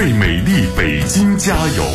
为美丽北京加油！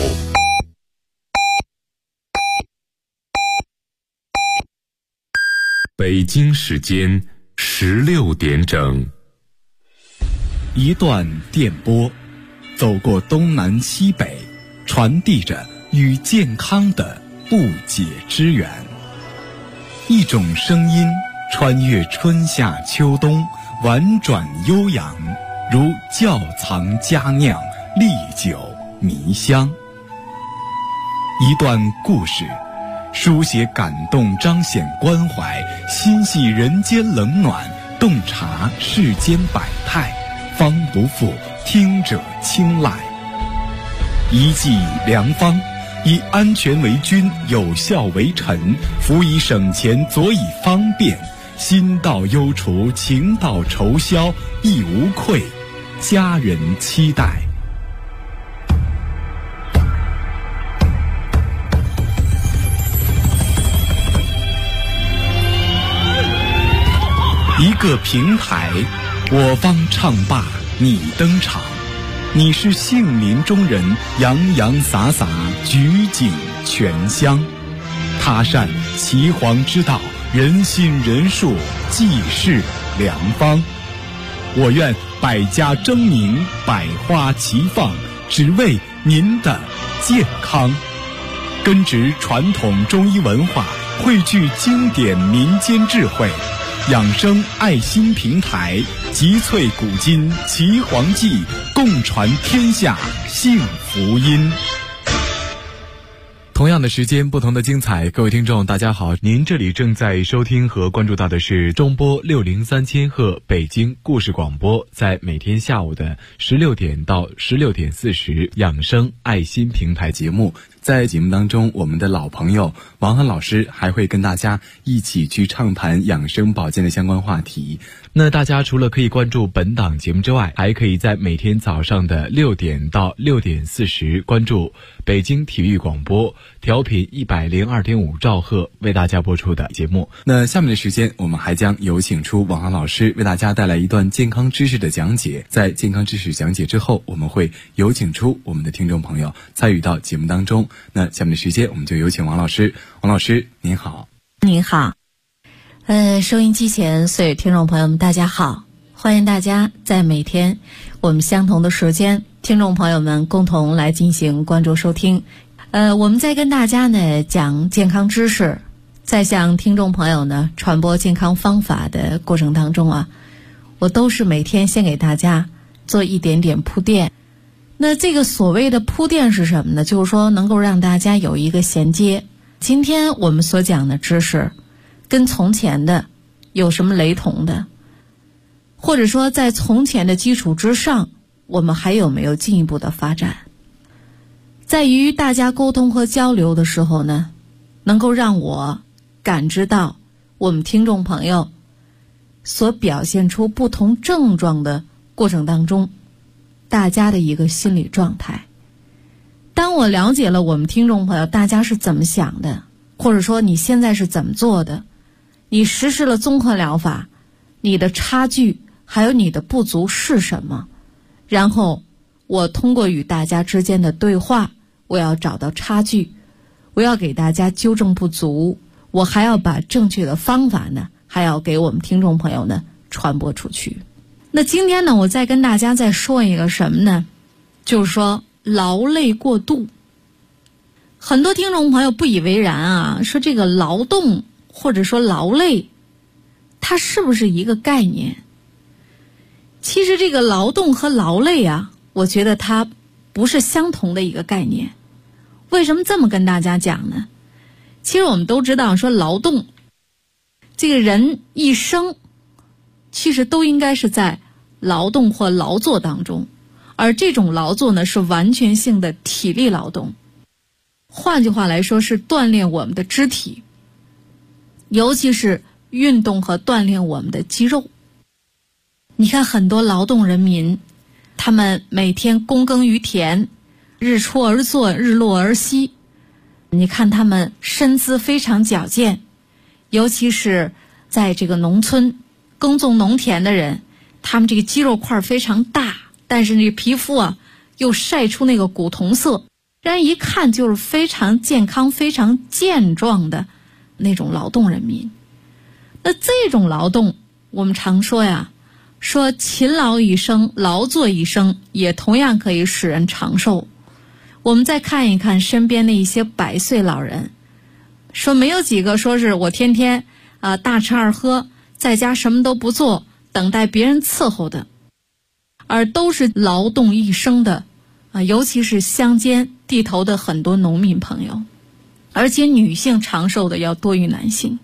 北京时间16点整。 一段电波，走过东南西北，传递着与健康的不解之缘。一种声音穿越春夏秋冬，婉转悠扬，如窖藏佳酿，历久弥香。一段故事，书写感动，彰显关怀，心系人间冷暖，洞察世间百态，方不负听者青睐。一剂良方，以安全为君，有效为臣，辅以省钱，佐以方便，心到忧除，情到愁消，亦无愧，家人期待。一个平台，我方唱罢你登场，你是杏林中人，洋洋洒洒，举景全香。他善岐黄之道，人心人术，济世良方。我愿百家争鸣，百花齐放，只为您的健康。根植传统中医文化，汇聚经典民间智慧，养生爱心平台，集萃古今岐黄记，共传天下幸福音。同样的时间，不同的精彩。各位听众大家好，您这里正在收听和关注到的是中波603千赫北京故事广播，在每天下午的16点到16点40养生爱心平台节目。在节目当中，我们的老朋友王涵老师还会跟大家一起去畅谈养生保健的相关话题。那大家除了可以关注本档节目之外，还可以在每天早上的6点到6点40关注北京体育广播调频102.5兆赫为大家播出的节目。那下面的时间，我们还将有请出王涵老师为大家带来一段健康知识的讲解。在健康知识讲解之后，我们会有请出我们的听众朋友参与到节目当中。那下面的时间，我们就有请王老师。王老师您好。 您好。收音机前所有听众朋友们大家好，欢迎大家在每天我们相同的时间，听众朋友们共同来进行关注收听。我们在跟大家呢讲健康知识，在向听众朋友呢传播健康方法的过程当中啊，我都是每天先给大家做一点点铺垫。那这个所谓的铺垫是什么呢？就是说能够让大家有一个衔接。今天我们所讲的知识跟从前的有什么雷同的，或者说在从前的基础之上，我们还有没有进一步的发展。在与大家沟通和交流的时候呢，能够让我感知到我们听众朋友所表现出不同症状的过程当中，大家的一个心理状态。当我了解了我们听众朋友大家是怎么想的，或者说你现在是怎么做的，你实施了综合疗法，你的差距还有你的不足是什么，然后我通过与大家之间的对话，我要找到差距，我要给大家纠正不足，我还要把正确的方法呢还要给我们听众朋友呢传播出去。那今天呢，我再跟大家再说一个什么呢？就是说劳累过度。很多听众朋友不以为然啊，说这个劳动或者说劳累，它是不是一个概念？其实这个劳动和劳累啊，我觉得它不是相同的一个概念。为什么这么跟大家讲呢？其实我们都知道说劳动，这个人一生其实都应该是在劳动或劳作当中，而这种劳作呢是完全性的体力劳动，换句话来说是锻炼我们的肢体，尤其是运动和锻炼我们的肌肉。你看很多劳动人民，他们每天躬耕于田，日出而作，日落而息，你看他们身姿非常矫健，尤其是在这个农村耕种农田的人，他们这个肌肉块非常大，但是这个皮肤啊又晒出那个古铜色，让人一看就是非常健康非常健壮的那种劳动人民。那这种劳动我们常说呀，说勤劳一生劳作一生，也同样可以使人长寿。我们再看一看身边的一些100岁老人，说没有几个说是我天天大吃二喝，在家什么都不做，等待别人伺候的，而都是劳动一生的尤其是乡间地头的很多农民朋友，而且女性长寿的要多于男性。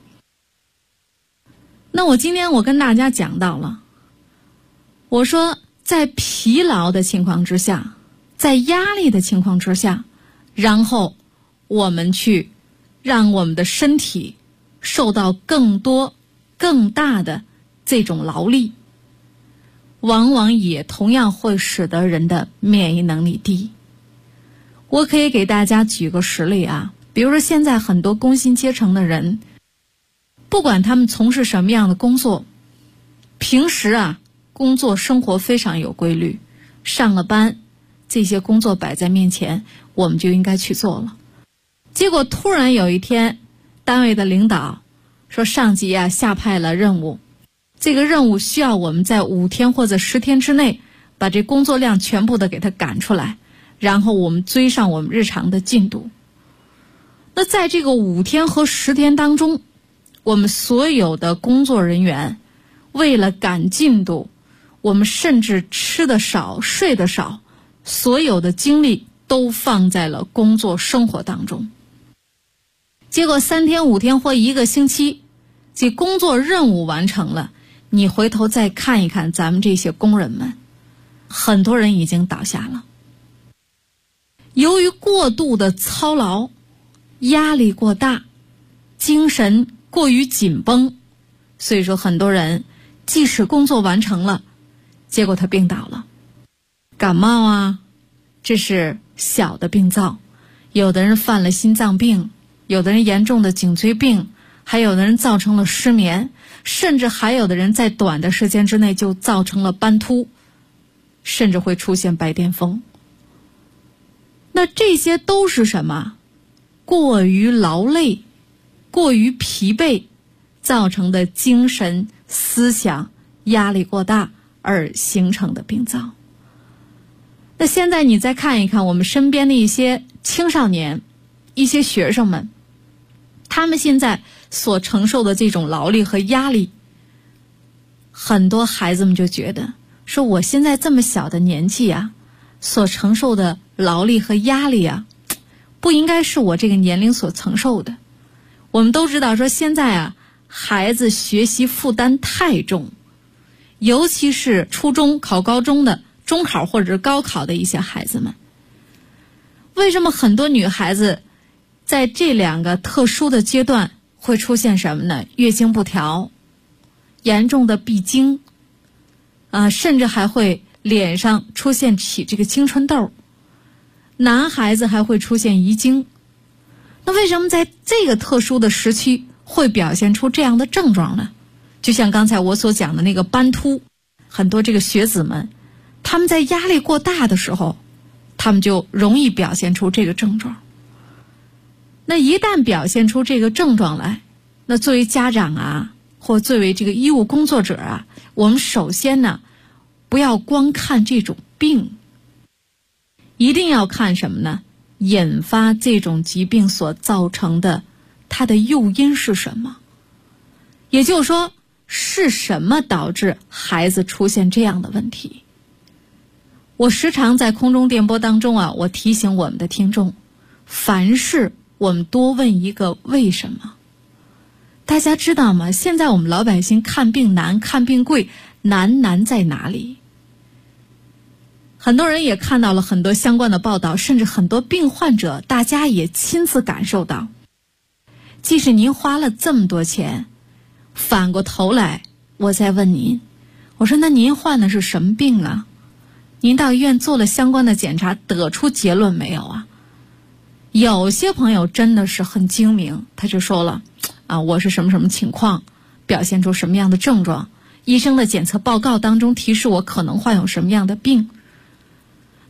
那我今天我跟大家讲到了，我说在疲劳的情况之下，在压力的情况之下，然后我们去让我们的身体受到更多更大的这种劳力，往往也同样会使得人的免疫能力低。我可以给大家举个实例比如说现在很多工薪阶层的人，不管他们从事什么样的工作，平时工作生活非常有规律，上了班这些工作摆在面前，我们就应该去做了。结果突然有一天，单位的领导说上级下派了任务，这个任务需要我们在5天或者10天之内把这工作量全部的给它赶出来，然后我们追上我们日常的进度。那在这个5天和10天当中，我们所有的工作人员为了赶进度，我们甚至吃得少睡得少，所有的精力都放在了工作生活当中。结果3天5天或1个星期，这工作任务完成了，你回头再看一看咱们这些工人们，很多人已经倒下了。由于过度的操劳，压力过大，精神过于紧绷，所以说很多人即使工作完成了，结果他病倒了。感冒这是小的病灶，有的人犯了心脏病，有的人严重的颈椎病，还有的人造成了失眠，甚至还有的人在短的时间之内就造成了斑秃，甚至会出现白癜风。那这些都是什么？过于劳累，过于疲惫造成的精神思想压力过大而形成的病灶。那现在你再看一看我们身边的一些青少年，一些学生们，他们现在所承受的这种劳力和压力，很多孩子们就觉得说我现在这么小的年纪所承受的劳力和压力不应该是我这个年龄所承受的。我们都知道说现在孩子学习负担太重，尤其是初中考高中的中考或者是高考的一些孩子们。为什么很多女孩子在这2个特殊的阶段会出现什么呢？月经不调，严重的闭经甚至还会脸上出现起这个青春痘，男孩子还会出现遗精。那为什么在这个特殊的时期会表现出这样的症状呢？就像刚才我所讲的那个斑秃，很多这个学子们，他们在压力过大的时候，他们就容易表现出这个症状。那一旦表现出这个症状来，那作为家长或作为这个医务工作者我们首先呢，不要光看这种病，一定要看什么呢？引发这种疾病所造成的它的诱因是什么？也就是说，是什么导致孩子出现这样的问题？我时常在空中电波当中我提醒我们的听众，凡事我们多问一个为什么。大家知道吗？现在我们老百姓看病难，看病贵，难在哪里？很多人也看到了很多相关的报道，甚至很多病患者大家也亲自感受到，即使您花了这么多钱，反过头来我再问您，我说那您患的是什么病您到医院做了相关的检查，得出结论没有有些朋友真的是很精明，他就说了我是什么什么情况，表现出什么样的症状，医生的检测报告当中提示我可能患有什么样的病。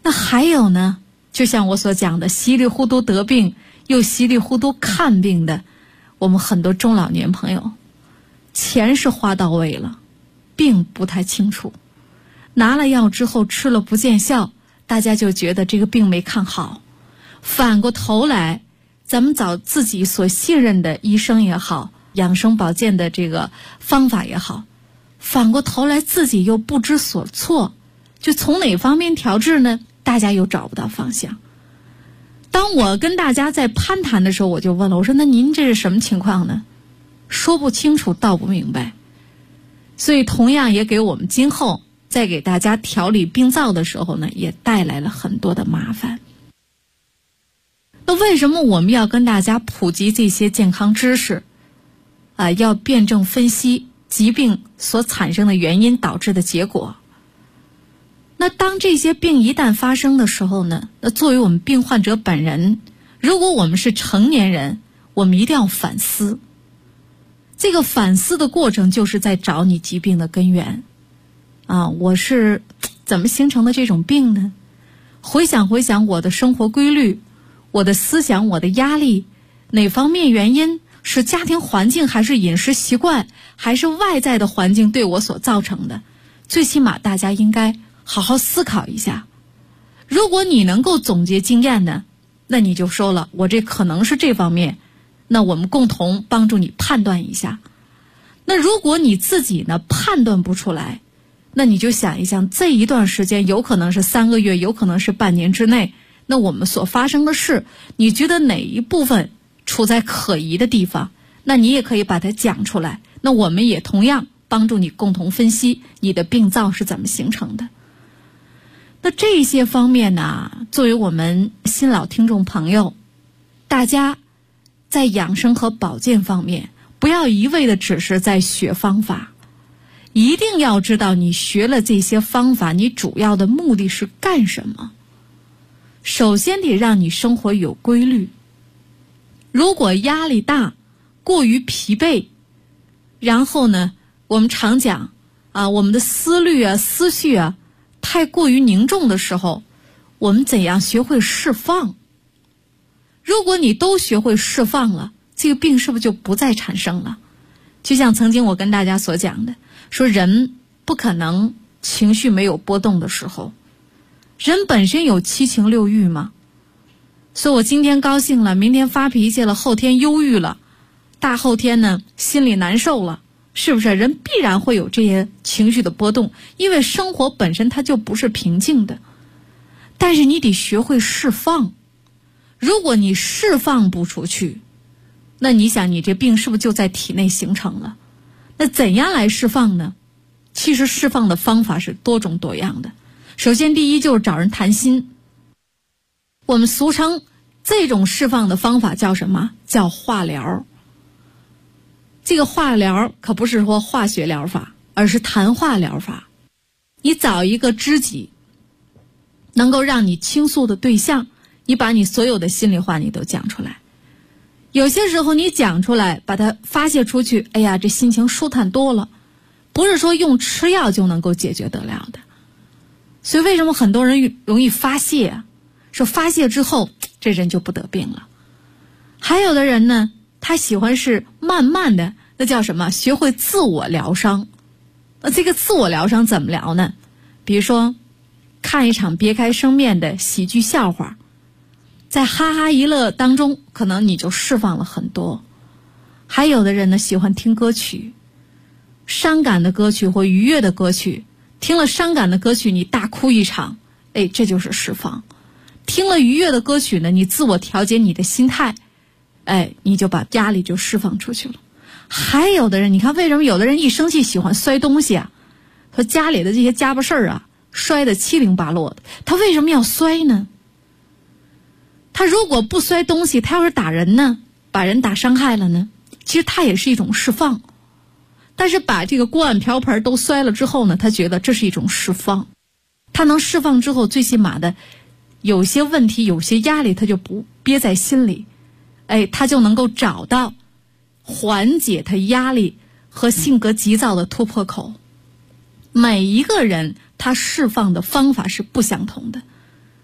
那还有呢，就像我所讲的，稀里糊涂得病又稀里糊涂看病的，我们很多中老年朋友，钱是花到位了，病不太清楚，拿了药之后吃了不见效，大家就觉得这个病没看好。反过头来，咱们找自己所信任的医生也好，养生保健的这个方法也好，反过头来自己又不知所措，就从哪方面调治呢？大家又找不到方向。当我跟大家在攀谈的时候，我就问了，我说那您这是什么情况呢？说不清楚，道不明白。所以同样也给我们今后在给大家调理病灶的时候呢，也带来了很多的麻烦。那为什么我们要跟大家普及这些健康知识要辩证分析疾病所产生的原因导致的结果？那当这些病一旦发生的时候呢，那作为我们病患者本人，如果我们是成年人，我们一定要反思。这个反思的过程就是在找你疾病的根源我是怎么形成的这种病呢？回想我的生活规律，我的思想，我的压力，哪方面原因是家庭环境，还是饮食习惯，还是外在的环境对我所造成的？最起码大家应该好好思考一下。如果你能够总结经验呢，那你就说了，我这可能是这方面，那我们共同帮助你判断一下。那如果你自己呢判断不出来，那你就想一想，这一段时间有可能是3个月，有可能是半年之内，那我们所发生的事，你觉得哪一部分处在可疑的地方，那你也可以把它讲出来，那我们也同样帮助你共同分析你的病灶是怎么形成的。那这些方面呢，作为我们新老听众朋友，大家在养生和保健方面，不要一味的只是在学方法，一定要知道你学了这些方法，你主要的目的是干什么。首先得让你生活有规律。如果压力大，过于疲惫，然后呢，我们常讲我们的思虑思绪太过于凝重的时候，我们怎样学会释放？如果你都学会释放了，这个病是不是就不再产生了？就像曾经我跟大家所讲的，说人不可能情绪没有波动的时候，人本身有7情6欲嘛。所以我今天高兴了，明天发脾气了，后天忧郁了，大后天呢心里难受了，是不是？人必然会有这些情绪的波动，因为生活本身它就不是平静的。但是你得学会释放。如果你释放不出去，那你想你这病是不是就在体内形成了？那怎样来释放呢？其实释放的方法是多种多样的。首先第一就是找人谈心，我们俗称这种释放的方法叫什么？叫化疗。这个化疗可不是说化学疗法，而是谈话疗法。你找一个知己，能够让你倾诉的对象，你把你所有的心里话你都讲出来。有些时候你讲出来，把它发泄出去，哎呀，这心情舒坦多了，不是说用吃药就能够解决得了的。所以为什么很多人容易发泄说发泄之后这人就不得病了。还有的人呢，他喜欢是慢慢的，那叫什么？学会自我疗伤。那这个自我疗伤怎么疗呢？比如说看一场别开生面的喜剧笑话，在哈哈一乐当中，可能你就释放了很多。还有的人呢，喜欢听歌曲，伤感的歌曲或愉悦的歌曲，听了伤感的歌曲你大哭一场，这就是释放。听了愉悦的歌曲呢，你自我调节你的心态，你就把压力就释放出去了。还有的人，你看为什么有的人一生气喜欢摔东西和家里的这些家巴事儿摔得七零八落的，他为什么要摔呢？他如果不摔东西，他要是打人呢，把人打伤害了呢，其实他也是一种释放。但是把这个锅碗瓢盆都摔了之后呢，他觉得这是一种释放。他能释放之后，最起码的有些问题有些压力他就不憋在心里，他就能够找到缓解他压力和性格急躁的突破口。每一个人他释放的方法是不相同的，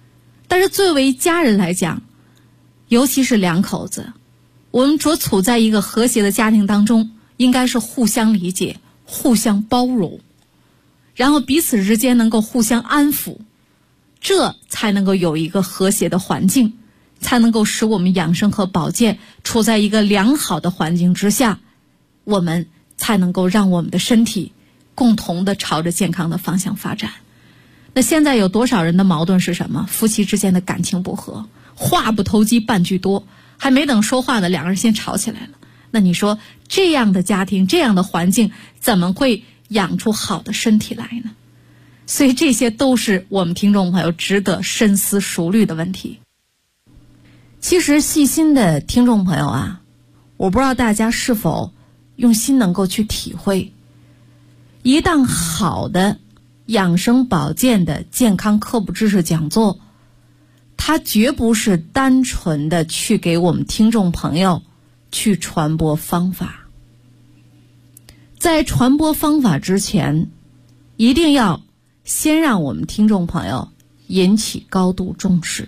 但是作为家人来讲，尤其是两口子，我们所处在一个和谐的家庭当中，应该是互相理解、互相包容，然后彼此之间能够互相安抚，这才能够有一个和谐的环境，才能够使我们养生和保健处在一个良好的环境之下，我们才能够让我们的身体共同的朝着健康的方向发展。那现在有多少人的矛盾是什么？夫妻之间的感情不和，话不投机半句多，还没等说话呢，两个人先吵起来了。那你说这样的家庭，这样的环境，怎么会养出好的身体来呢？所以这些都是我们听众朋友值得深思熟虑的问题。其实细心的听众朋友啊，我不知道大家是否用心能够去体会，一档好的养生保健的健康科普知识讲座，它绝不是单纯的去给我们听众朋友去传播方法。在传播方法之前，一定要先让我们听众朋友引起高度重视。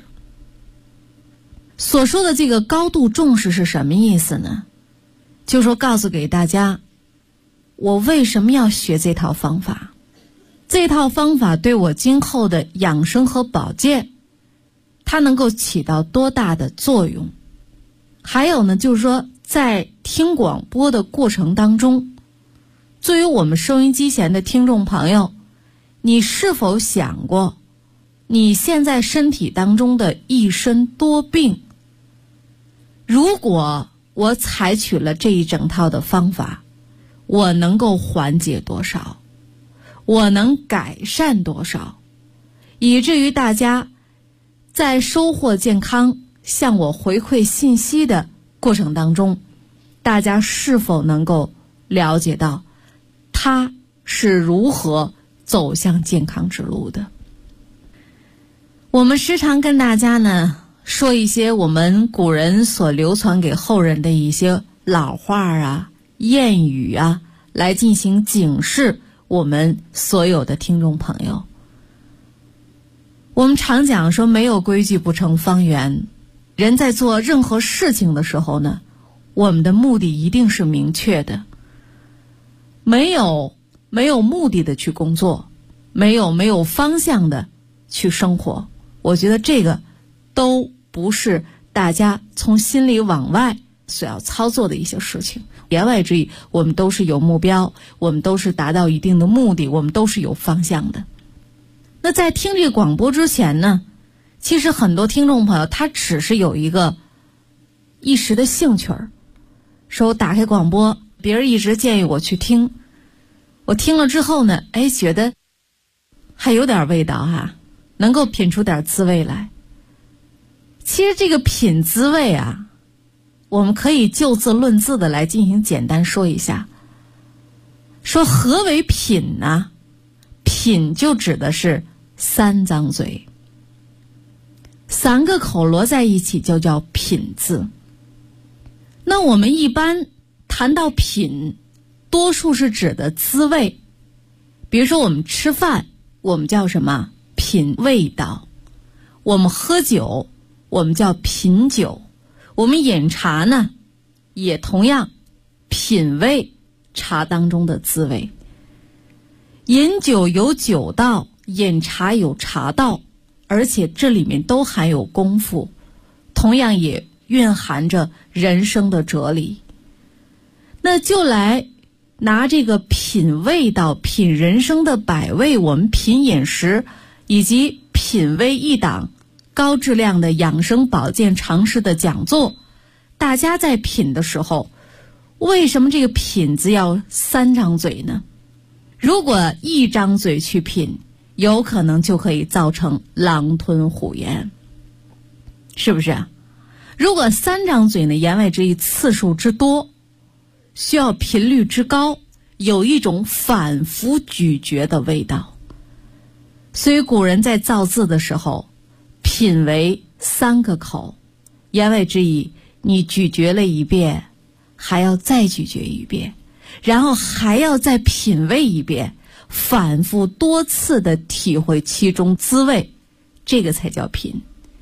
所说的这个高度重视是什么意思呢？就是说告诉给大家，我为什么要学这套方法，这套方法对我今后的养生和保健它能够起到多大的作用。还有呢，就是说在听广播的过程当中，作为我们收音机前的听众朋友，你是否想过你现在身体当中的一身多病，如果我采取了这一整套的方法，我能够缓解多少，我能改善多少，以至于大家在收获健康向我回馈信息的过程当中，大家是否能够了解到他是如何走向健康之路的。我们时常跟大家呢说一些我们古人所流传给后人的一些老话啊、谚语啊，来进行警示我们所有的听众朋友。我们常讲说，没有规矩不成方圆。人在做任何事情的时候呢，我们的目的一定是明确的。没有目的的去工作，没有方向的去生活，我觉得这个都不是大家从心里往外所要操作的一些事情。言外之意，我们都是有目标，我们都是达到一定的目的，我们都是有方向的。那在听这个广播之前呢，其实很多听众朋友他只是有一个一时的兴趣儿，说我打开广播，别人一直建议我去听，我听了之后呢，觉得还有点味道啊，能够品出点滋味来。其实这个品滋味啊，我们可以就字论字的来进行简单说一下。说何为品呢？品就指的是三张嘴，三个口摞在一起就叫品字。那我们一般谈到品，多数是指的滋味。比如说我们吃饭，我们叫什么？品味道。我们喝酒，我们叫品酒。我们饮茶呢，也同样品味茶当中的滋味。饮酒有酒道，饮茶有茶道，而且这里面都含有功夫，同样也蕴含着人生的哲理。那就来拿这个品味道、品人生的百味，我们品饮食以及品味一档高质量的养生保健常识的讲座，大家在品的时候，为什么这个品字要三张嘴呢？如果一张嘴去品，有可能就可以造成狼吞虎咽，是不是啊？如果三张嘴呢，言外之意次数之多，需要频率之高，有一种反复咀嚼的味道。所以古人在造字的时候，品为三个口，言外之意，你咀嚼了一遍，还要再咀嚼一遍，然后还要再品味一遍，反复多次的体会其中滋味，这个才叫品。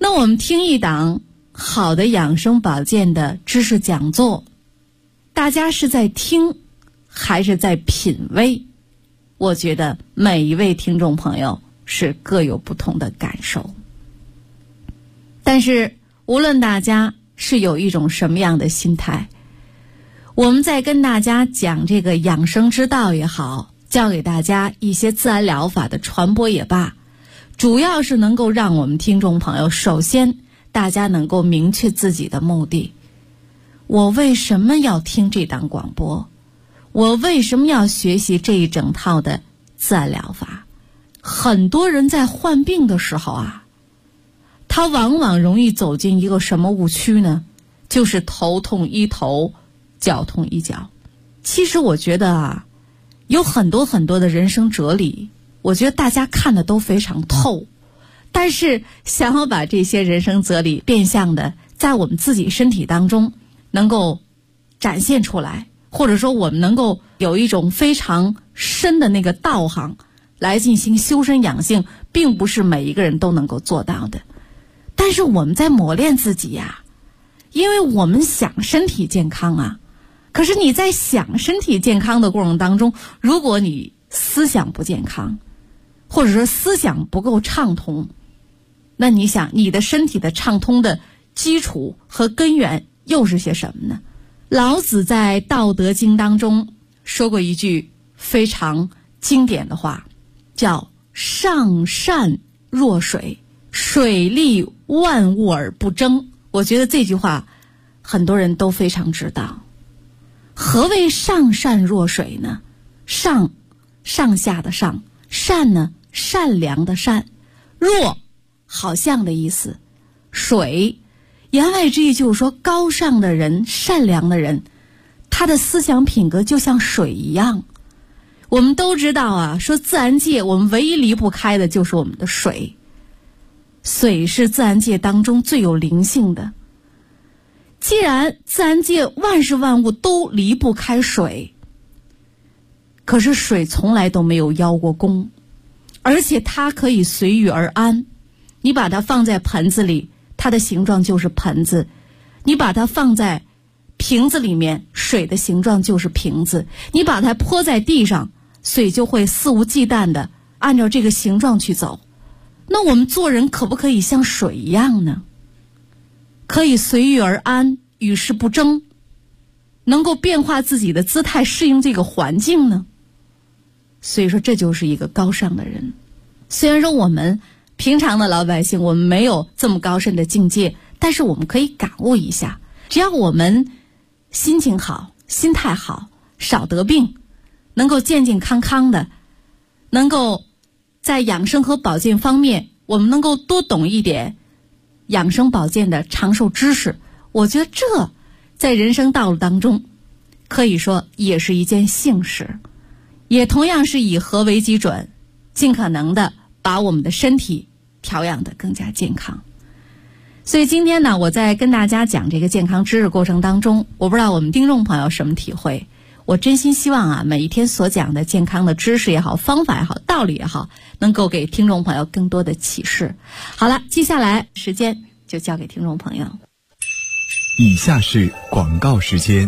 那我们听一档好的养生保健的知识讲座，大家是在听还是在品味？我觉得每一位听众朋友是各有不同的感受。但是无论大家是有一种什么样的心态，我们在跟大家讲这个养生之道也好，教给大家一些自然疗法的传播也罢，主要是能够让我们听众朋友，首先大家能够明确自己的目的。我为什么要听这档广播？我为什么要学习这一整套的自然疗法？很多人在患病的时候啊，他往往容易走进一个什么误区呢？就是头痛医头，脚痛医脚。其实我觉得啊，有很多很多的人生哲理，我觉得大家看的都非常透，但是想要把这些人生哲理变相的在我们自己身体当中能够展现出来，或者说我们能够有一种非常深的那个道行来进行修身养性，并不是每一个人都能够做到的。但是我们在磨练自己呀，因为我们想身体健康啊。可是你在想身体健康的过程当中，如果你思想不健康，或者说思想不够畅通，那你想你的身体的畅通的基础和根源又是些什么呢？老子在《道德经》当中说过一句非常经典的话，叫上善若水，水利万物而不争。我觉得这句话很多人都非常知道。何谓上善若水呢？上下的上，善呢善良的善，若好像的意思，水言外之意就是说高尚的人，善良的人，他的思想品格就像水一样。我们都知道啊，说自然界我们唯一离不开的就是我们的水，水是自然界当中最有灵性的。既然自然界万事万物都离不开水，可是水从来都没有邀过功，而且它可以随遇而安。你把它放在盆子里，它的形状就是盆子；你把它放在瓶子里面，水的形状就是瓶子；你把它泼在地上，水就会肆无忌惮地按照这个形状去走。那我们做人可不可以像水一样呢？可以随遇而安，与世不争，能够变化自己的姿态，适应这个环境呢？所以说这就是一个高尚的人。虽然说我们平常的老百姓我们没有这么高深的境界，但是我们可以感悟一下，只要我们心情好，心态好，少得病，能够健健康康的，能够在养生和保健方面我们能够多懂一点养生保健的长寿知识，我觉得这在人生道路当中可以说也是一件幸事，也同样是以和为基准，尽可能的把我们的身体调养得更加健康。所以今天呢，我在跟大家讲这个健康知识过程当中，我不知道我们听众朋友什么体会，我真心希望啊，每一天所讲的健康的知识也好，方法也好，道理也好，能够给听众朋友更多的启示。好了，接下来时间就交给听众朋友。 以下是广告时间。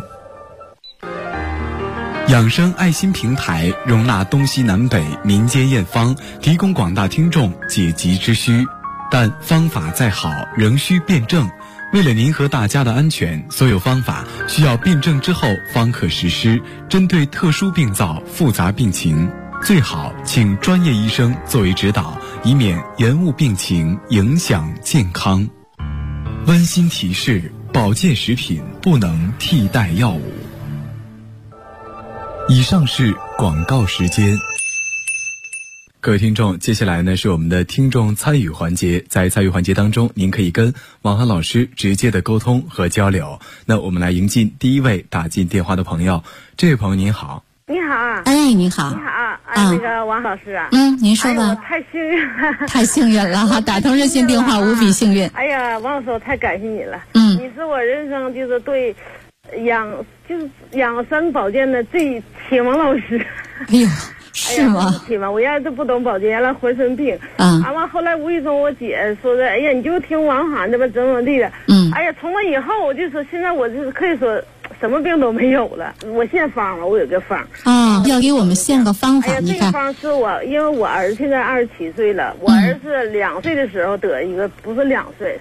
养生爱心平台容纳东西南北民间验方，提供广大听众解急之需，但方法再好仍需辩证。为了您和大家的安全，所有方法需要辩证之后方可实施，针对特殊病灶、复杂病情，最好请专业医生作为指导，以免延误病情，影响健康。温馨提示：保健食品不能替代药物。以上是广告时间。各位听众，接下来呢是我们的听众参与环节。在参与环节当中，您可以跟王涵老师直接的沟通和交流。那我们来迎进第一位打进电话的朋友。这位朋友您好。 你好。 哎，你好。 你好，那个王老师啊。 您说吧。 太幸运了。 太幸运了哈，打通热线电话无比幸运。 哎呀，王老师，我太感谢你了。你是我人生就是对养生保健的最启蒙老师。 哎呦， 是吗？ 天嘛，我要是不懂保健，完了浑身病。完后来无意中我姐说的，哎呀，你就听王涵的吧，怎么地的。哎呀，从那以后我就说，现在我就是可以说什么病都没有了。我现方嘛，我有个方。 要给我们献个方法。你看， 这个方是我，因为我儿子现在27岁了，我儿子2岁的时候得一个，不是2岁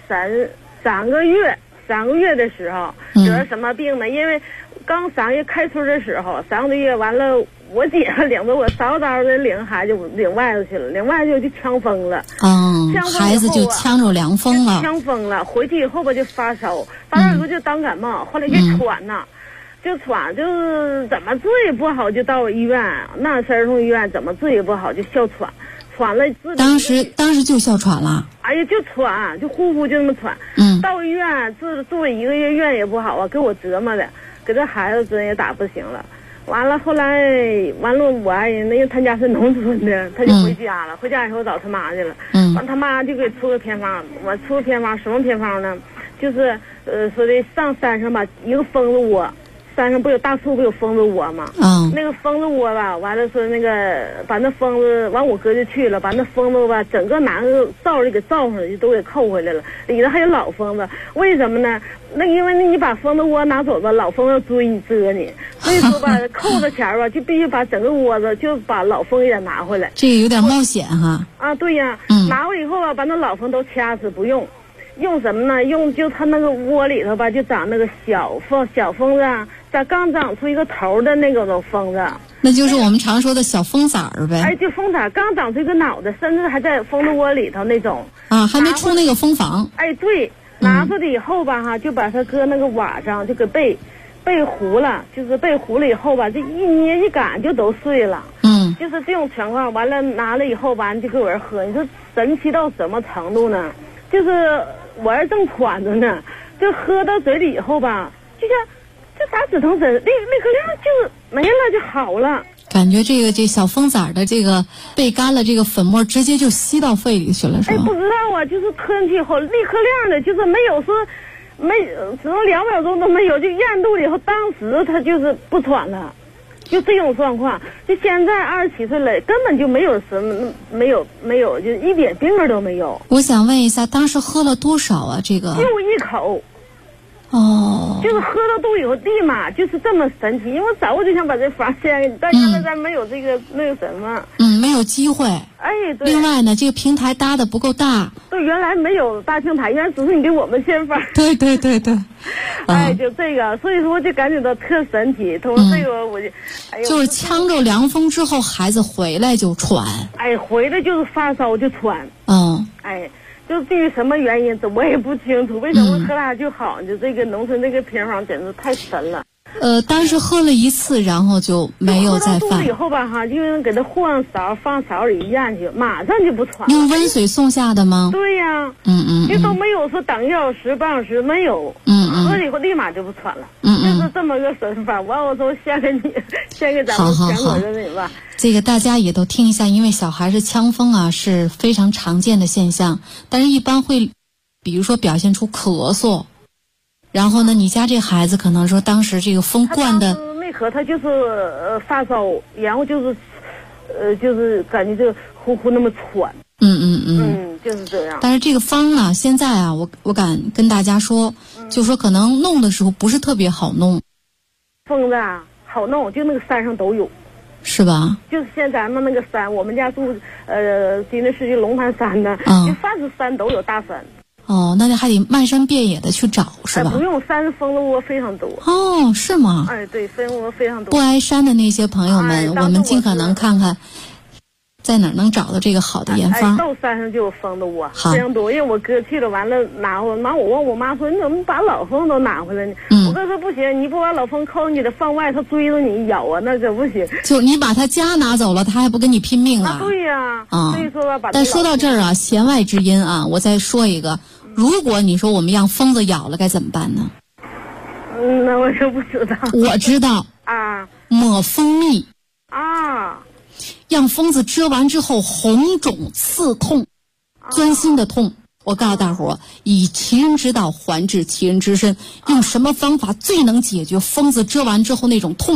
，3个月的时候得什么病呢？因为刚3月开春的时候，3个月完了，我姐领着我早早的领孩子领外头去了，领外头就呛风了。 孩子就呛着凉风了。 呛风了，回去以后吧就发烧以后就当感冒，后来就喘呐。就喘，就是怎么治也不好，就到医院，那儿童医院怎么治也不好，就哮喘，喘了。 当时就哮喘了。 哎呀，就喘，就呼呼就那么喘。到医院住了1个月院也不好啊，给我折磨的，给这孩子针也打不行了。完了后来我爱人，因为他家是农村的，他就回家了。回家以后找他妈去了。完他妈就给出个偏方，我出个偏方，什么偏方呢？就是说的上山上吧，一个蜂子窝。山上不有大树，不有蜂子窝吗？那个蜂子窝吧，完了说那个把那蜂子，完我哥就去了，把那蜂子吧整个拿个罩里给罩上去，都给扣回来了。里头还有老蜂子，为什么呢？那因为你把蜂子窝拿走吧，老蜂要追你蛰你，所以说吧，扣着钱吧，就必须把整个窝子就把老蜂也拿回来。 这个有点冒险哈。 对呀，拿回以后吧，把那老蜂都掐死不用。用什么呢？用就它那个窝里头吧，就长那个小蜂子啊，刚长出一个头的那种蜂子， 那就是我们常说的小蜂崽儿呗。 就蜂崽刚长出一个脑袋，甚至还在蜂子窝里头那种还没出那个蜂房。 对，拿出来以后吧就把它搁那个瓦上，就给背糊了，就是背糊了以后吧，这一捏一擀就都碎了。就是这种情况。完了拿了以后吧，就给我儿喝，你说神奇到什么程度呢？就是我儿正喘着呢，就喝到嘴里以后吧，就像就打止疼针，立刻亮就没了，就好了。 感觉这小蜂崽的这个背干了，这个粉末直接就吸到肺里去了，是吧？ 不知道啊，就是喝进去以后立刻亮的，就是没有说只能2秒钟都没有，就咽肚里以后，当时他就是不喘了。就这种状况，就现在27岁了，根本就没有什么，没有，就一点病儿都没有。 我想问一下，当时喝了多少啊？这个就一口。就是喝到肚以后立马就是这么神奇，因为我早我就想把这发现给你，但原来咱没有这个那个什么。 没有机会。 对。 另外呢，这个平台搭的不够大。 对，原来没有大平台，原来只是你给我们献法。 对。 就这个，所以说我就感觉到特神奇。同时这个我就， 就是呛着凉风之后，孩子回来就喘。 回来就是发烧就喘。就至于什么原因，我也不清楚。为什么喝它就好？就这个农村这个偏方简直太神了。 当时喝了1次，然后就没有再犯。 喝到肚子以后吧，就给它和上勺，放勺里一咽去，马上就不喘。 用温水送下的吗？ 对呀。就都没有说等1小时、半小时，没有。喝了以后立马就不喘了。就是这么个神法。我说献给你，献给咱们全国人民吧。 这个大家也都听一下，因为小孩子呛风啊是非常常见的现象，但是一般会，比如说表现出咳嗽，然后呢，你家这孩子可能说当时这个风灌的没咳，他就是发烧，然后就是感觉就呼呼那么喘。就是这样。 但是这个方呢，现在啊，我敢跟大家说，就说可能弄的时候不是特别好弄。 疯子好弄，就那个山上都有。 是吧？ 就是现在咱们那个山，我们家住吉林市就龙潭山的，就凡是山都有大山。 那就还得漫山遍野的去找，是吧？ 不用，山蜂子窝非常多。 是吗？ 对，蜂子窝非常多。 不挨山的那些朋友们，我们尽可能看看在哪儿能找到这个好的研方。 到山上就有蜂子窝，非常多。因为我哥去了，完了拿回来，我问我妈说：“你怎么把老蜂都拿回来呢？”我哥说：“不行，你不把老蜂扣，你得放外头追着你咬啊，那可不行。” 就你把他家拿走了，他还不跟你拼命啊？ 对呀。所以说吧， 但说到这儿啊，弦外之音啊，我再说一个，如果你说我们让疯子咬了该怎么办呢？ 那我就不知道。 我知道抹蜂蜜让疯子蛰完之后红肿刺痛，钻心的痛。我告诉大伙儿，以其人之道还治其人之身，用什么方法最能解决疯子蛰完之后那种痛？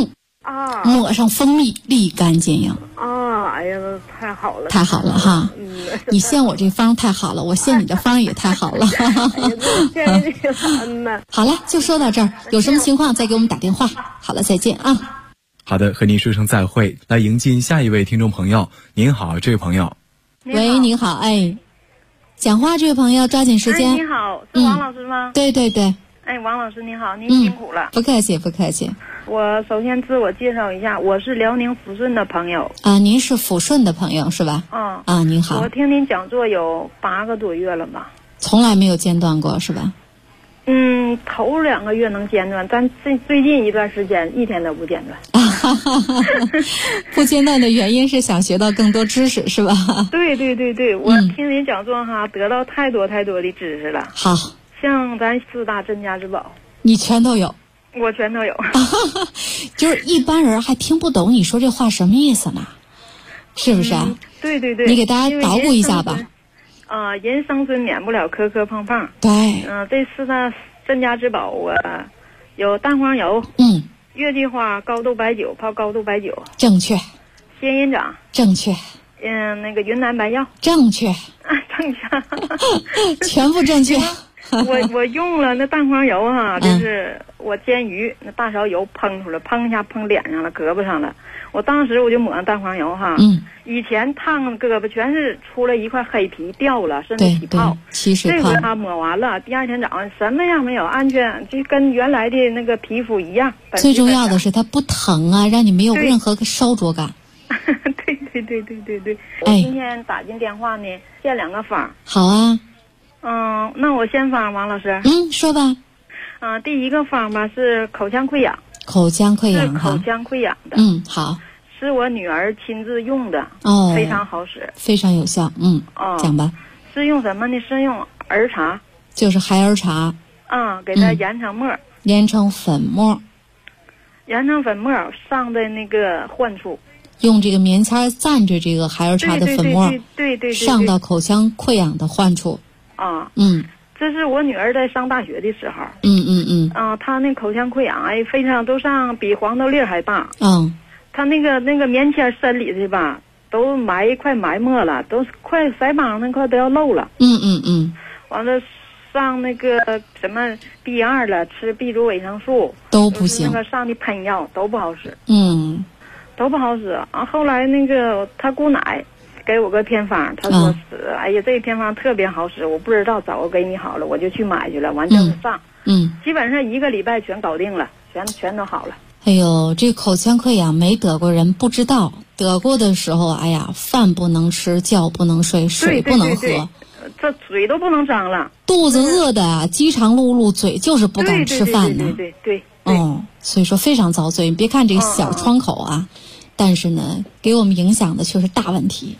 啊， 抹上蜂蜜，立竿见影。 啊，哎呀，太好了， 太好了哈！你献我这方太好了，我献你的方也太好了。 谢谢这个呢。 好了，就说到这儿，有什么情况再给我们打电话。好了，再见啊。 好的，和您说声再会，来迎进下一位听众朋友。您好，这位朋友。 喂，你好，哎，讲话这位朋友抓紧时间。 你好，是王老师吗？ 对对对。 哎，王老师你好，您辛苦了。 不客气，不客气。 我首先自我介绍一下，我是辽宁抚顺的朋友。 啊，您是抚顺的朋友是吧？啊，您好。 我听您讲座有8个多月了吧？ 从来没有间断过是吧？ 头2个月能间断，但最近一段时间一天都不间断。 不间断的原因是想学到更多知识是吧？ 对对对对，我听您讲座哈，得到太多太多的知识了。 好， 像咱4大镇家之宝， 你全都有。 我全都有。 就是一般人还听不懂你说这话什么意思呢，是不是啊？ 对对对， 你给大家捣鼓一下吧。 人生存免不了磕磕碰碰。 对。 这4大镇家之宝，我有蛋黄油，月季花、高度白酒泡高度白酒， 正确。 仙人掌， 正确。 那个云南白药， 正确。 正确。 全部正确。 我用了那蛋黄油哈，就是我煎鱼那大勺油喷出来，砰一下喷脸上了，胳膊上了。我当时我就抹上蛋黄油哈，以前烫胳膊全是出来一块黑皮掉了，甚至起泡。这回它抹完了，第2天早上什么样没有，安全，就跟原来的那个皮肤一样。 最重要的是它不疼啊，让你没有任何个烧灼感。 对对对对对对。我今天打进电话呢，献2个方。 好啊。 那我先方王老师。 说吧。 第一个方吧是口腔溃疡。 口腔溃疡是口腔溃疡的。 好。 是我女儿亲自用的。非常好使， 非常有效。讲吧。 是用什么呢？是用儿茶。 就是孩儿茶。 给它研成沫。 研成粉末。 研成粉末上的那个患处。 用这个棉签蘸着这个孩儿茶的粉末， 对， 上到口腔溃疡的患处。 这是我女儿在上大学的时候。她那口腔溃疡非常都上比黄豆粒还大。她那个棉签伸里去吧，都快埋没了，都快腮帮那块都要漏了。完了上那个什么 B2了，吃 B 族维生素都不行， 那个上的喷药都不好使。 都不好使。后来那个她姑奶给我个偏方，她说哎呀，这个偏方特别好使，我不知道早给你好了，我就去买去了，完就是上。基本上1个礼拜全搞定了，全都好了。 哎呦，这口腔溃疡没得过人不知道，得过的时候，哎呀，饭不能吃，觉不能睡，水不能喝， 这嘴都不能张了， 肚子饿的啊，饥肠辘辘，嘴就是不敢吃饭呢。 对。 所以说非常遭罪。你别看这个小窗口啊，但是呢，给我们影响的却是大问题。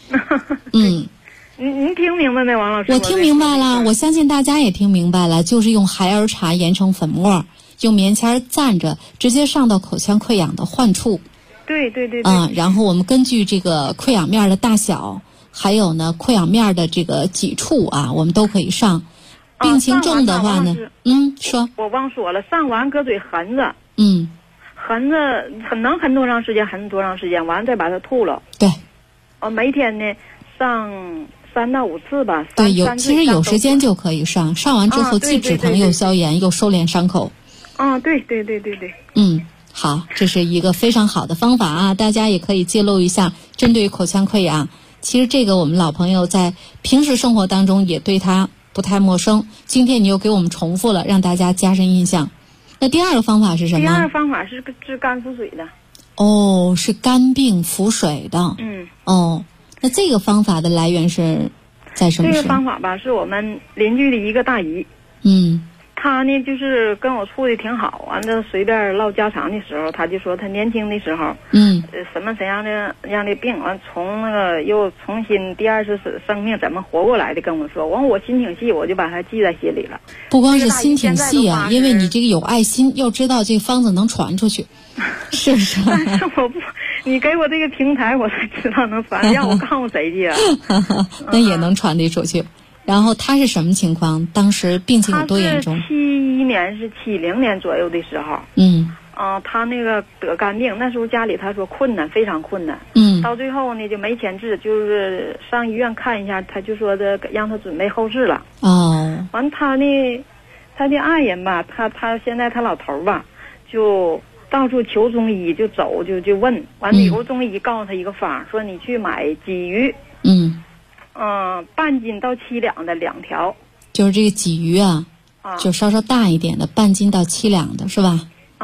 您听明白没，王老师？ 我听明白了，我相信大家也听明白了，就是用孩儿茶研成粉末，用棉签蘸着，直接上到口腔溃疡的患处。 对。 然后我们根据这个溃疡面的大小，还有呢溃疡面的这个几处啊，我们都可以上。病情重的话呢，说。我忘说了，上完搁嘴含着。含着很多长时间，完了再把它吐了。 对。 每天呢上3到5次吧。 对，其实有时间就可以上完之后既止疼又消炎又收敛伤口。 对。 好，这是一个非常好的方法啊，大家也可以记录一下。针对口腔溃疡，其实这个我们老朋友在平时生活当中也对它不太陌生，今天你又给我们重复了，让大家加深印象。那第2个方法是什么？ 第2个方法是治肝腹水的。 是肝病腹水的。那这个方法的来源是在什么时候？ 这个方法吧，是我们邻居的一个大姨。她呢就是跟我处的挺好，完了随便唠家常的时候，她就说她年轻的时候，什么怎样的病，完从那个又重新第2次生命怎么活过来的跟我说，完我心挺细，我就把它记在心里了。 不光是心挺细啊，因为你这个有爱心，又知道这个方子能传出去，是不是？ 但是我不，你给我这个平台，我才知道能传，让我告诉谁去啊？ 那也能传递出去。然后他是什么情况？当时病情有多严重？ 71年是70年左右的时候。 他那个得肝病，那时候家里他说困难，非常困难。到最后呢就没钱治，就是上医院看一下，他就说的让他准备后事了。完他的爱人吧，他现在他老头吧，就到处求中医，就走就问，完了以后中医告诉他一个方，说你去买鲫鱼，半斤到7两的2条， 就是这个鲫鱼啊，就稍稍大一点的，半斤到7两的是吧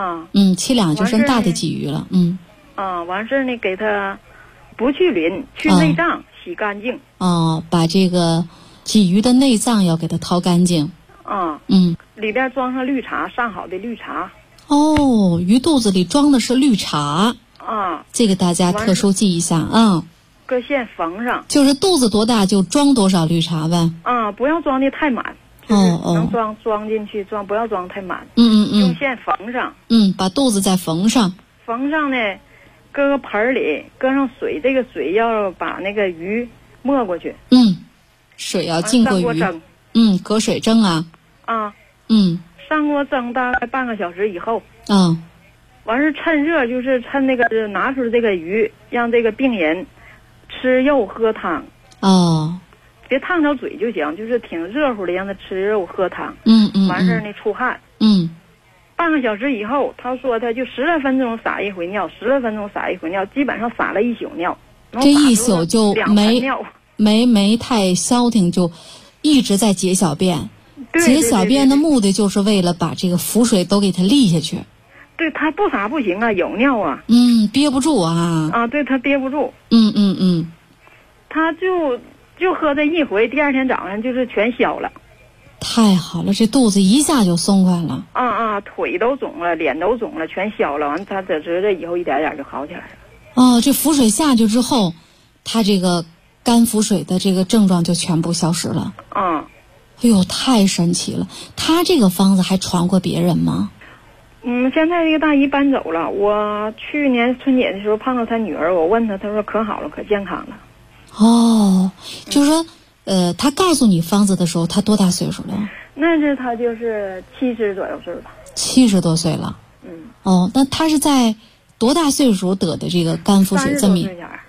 ？7两就算大的鲫鱼了。 完事呢给他不去鳞，去内脏，洗干净。 把这个鲫鱼的内脏要给它掏干净。 里边装上绿茶，上好的绿茶。 鱼肚子里装的是绿茶。这个大家特殊记一下啊。 搁线缝上， 就是肚子多大就装多少绿茶呗。 不要装的太满。能装进去，不要装太满。用线缝上。 把肚子再缝上。 缝上呢，搁个盆里，搁上水，这个水要把那个鱼没过去。水要浸过鱼。上锅蒸。隔水蒸啊。上锅蒸大概半个小时以后。完事趁热，就是趁那个拿出这个鱼，让这个病人吃肉喝汤。别烫着嘴就行，就是挺热乎的，让他吃肉喝汤。完事呢出汗。半个小时以后，他说他就10来分钟撒一回尿，10来分钟撒一回尿，基本上撒了1宿尿。 这一宿就没太消停，就一直在解小便。解小便的目的就是为了把这个腹水都给他沥下去。 对，他不撒不行啊，有尿啊。 憋不住啊。 对，他憋不住。他就喝这一回，第二天早上就是全消了。 太好了，这肚子一下就松快了。 腿都肿了，脸都肿了，全消了。完，他得知这以后一点点就好起来了。 这腹水下去之后，他这个肝腹水的这个症状就全部消失了。哎呦，太神奇了！他这个方子还传过别人吗？ 现在这个大姨搬走了。我去年春节的时候碰到他女儿，我问他，他说可好了，可健康了。就是说，他告诉你方子的时候，他多大岁数了？ 那是他就是70多岁吧。 70多岁了。那他是在多大岁数得的这个肝腹水这么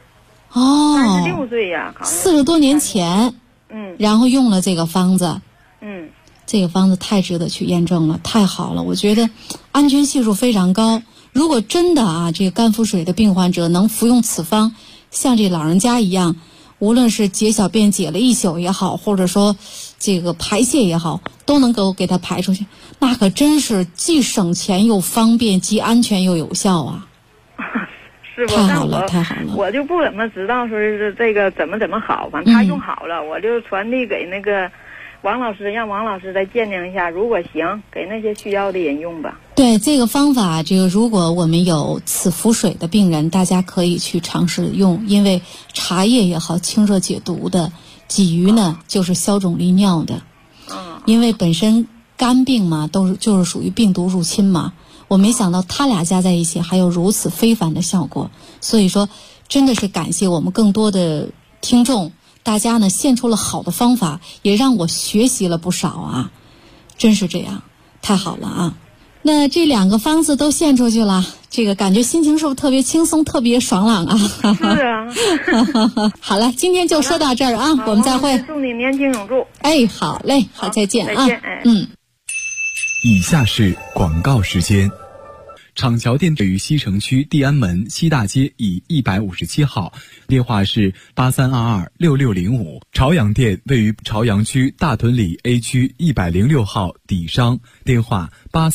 ？36岁呀 ，40多年前。然后用了这个方子。这个方子太值得去验证了，太好了，我觉得安全系数非常高。如果真的这个肝腹水的病患者能服用此方，像这老人家一样，无论是解小便解了1宿也好，或者说这个排泄也好，都能够给他排出去，那可真是既省钱又方便，既安全又有效啊。太好了，太好了！ 我就不怎么知道说是这个怎么好，反正他用好了，我就传递给那个王老师，让王老师再鉴定一下，如果行，给那些需要的人用吧。 对这个方法，如果我们有此腹水的病人，大家可以去尝试用，因为茶叶也好，清热解毒的；鲫鱼呢，就是消肿利尿的。因为本身肝病嘛，就是属于病毒入侵嘛。我没想到他俩加在一起还有如此非凡的效果，所以说真的是感谢我们更多的听众，大家呢献出了好的方法，也让我学习了不少啊，真是这样，太好了啊！那这2个方子都献出去了，这个感觉心情是不是特别轻松，特别爽朗啊？ 是啊。 好了，今天就说到这儿啊，我们再会。 祝你年轻永驻。 好嘞，好，再见啊。 再见。 以下是广告时间。厂桥店位于西城区地安门西大街以157号，电话是83226605。朝阳店位于朝阳区大屯里 A 区106号底商，电话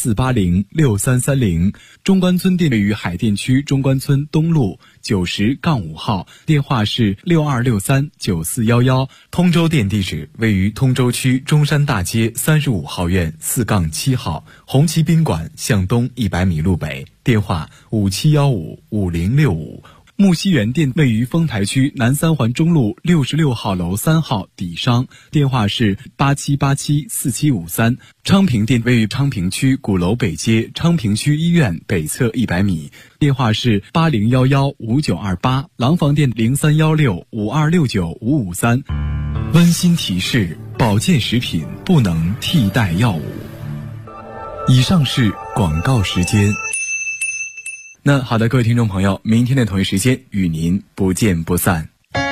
84806330。中关村店位于海淀区中关村东路90-5号，电话是62639411。通州店地址位于通州区中山大街35号院4-7号，红旗宾馆向东100米路北，电话57155065。木樨园店位于丰台区南三环中路66号楼3号底商，电话是87874753。昌平店位于昌平区鼓楼北街昌平区医院北侧100米，电话是80115928。廊坊店031652695553。温馨提示：保健食品不能替代药物。以上是广告时间。 那好的，各位听众朋友，明天的同一时间与您不见不散。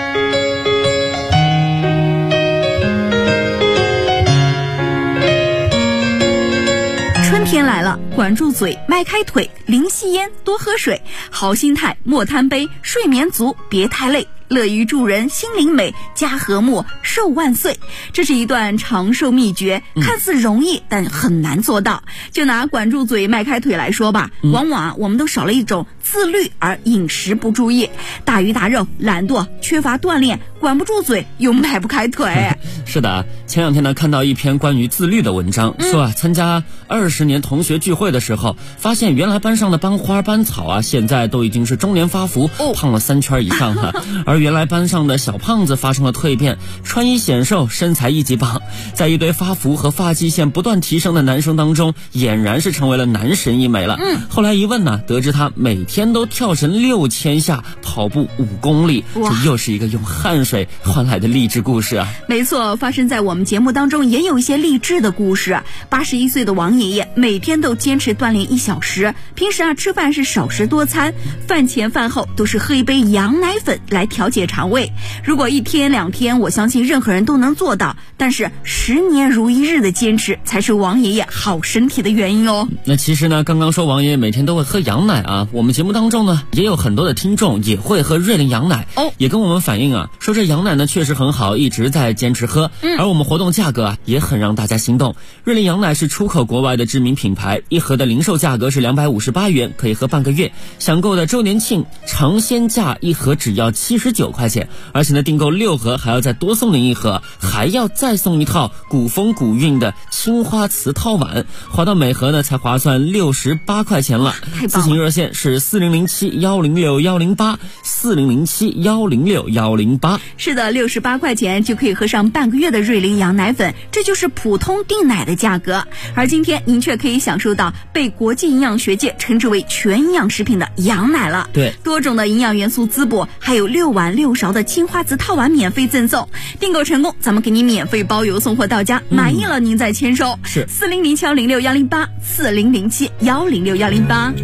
春天来了，管住嘴，迈开腿，零吸烟，多喝水，好心态，莫贪杯，睡眠足，别太累，乐于助人，心灵美，家和睦，寿万岁。这是一段长寿秘诀，看似容易，但很难做到。就拿管住嘴迈开腿来说吧，往往我们都少了一种自律，而饮食不注意，大鱼大肉，懒惰，缺乏锻炼，管不住嘴又迈不开腿。 是的，前两天呢看到一篇关于自律的文章，说参加20年同学聚会的时候，发现原来班上的班花班草现在都已经是中年发福，胖了3圈以上了。而原来班上的小胖子发生了蜕变，穿衣显瘦，身材一级棒，在一堆发福和发际线不断提升的男生当中，俨然是成为了男神一枚了。后来一问呢，得知他每天都跳绳6000下，跑步5公里，这又是一个用汗水换来的励志故事啊！ 没错，发生在我们节目当中也有一些励志的故事。81岁的王爷爷每天都坚持锻炼1小时，平时吃饭是少食多餐，饭前饭后都是喝一杯羊奶粉来调节肠胃。如果1天2天，我相信任何人都能做到，但是10年如一日的坚持才是王爷爷好身体的原因哦。 那其实呢，刚刚说王爷爷每天都会喝羊奶我们节目当中呢也有很多的听众也会喝瑞麟羊奶也跟我们反映说这羊奶呢确实很好，一直在坚持喝。而我们活动价格也很让大家心动。瑞麟羊奶是出口国外的知名品牌，一盒的零售价格是258元，可以喝半个月。想购的周年庆尝鲜价一盒只要79块钱，而且呢订购6盒还要再多送您1盒，还要再送一套古风古韵的青花瓷套碗，划到每盒呢才划算68块钱了。咨询热线是4007-106-108，4007-106-108。 是的，68块钱就可以喝上半个月的瑞麟羊奶粉，这就是普通订奶的价格。而今天您却可以享受到被国际营养学界称之为全营养食品的羊奶了。 对， 多种的营养元素滋补，还有6碗6勺的青花瓷套碗免费赠送。订购成功，咱们给您免费包邮送货到家，满意了您再签收。 是 4007-106-108，4007-106-108。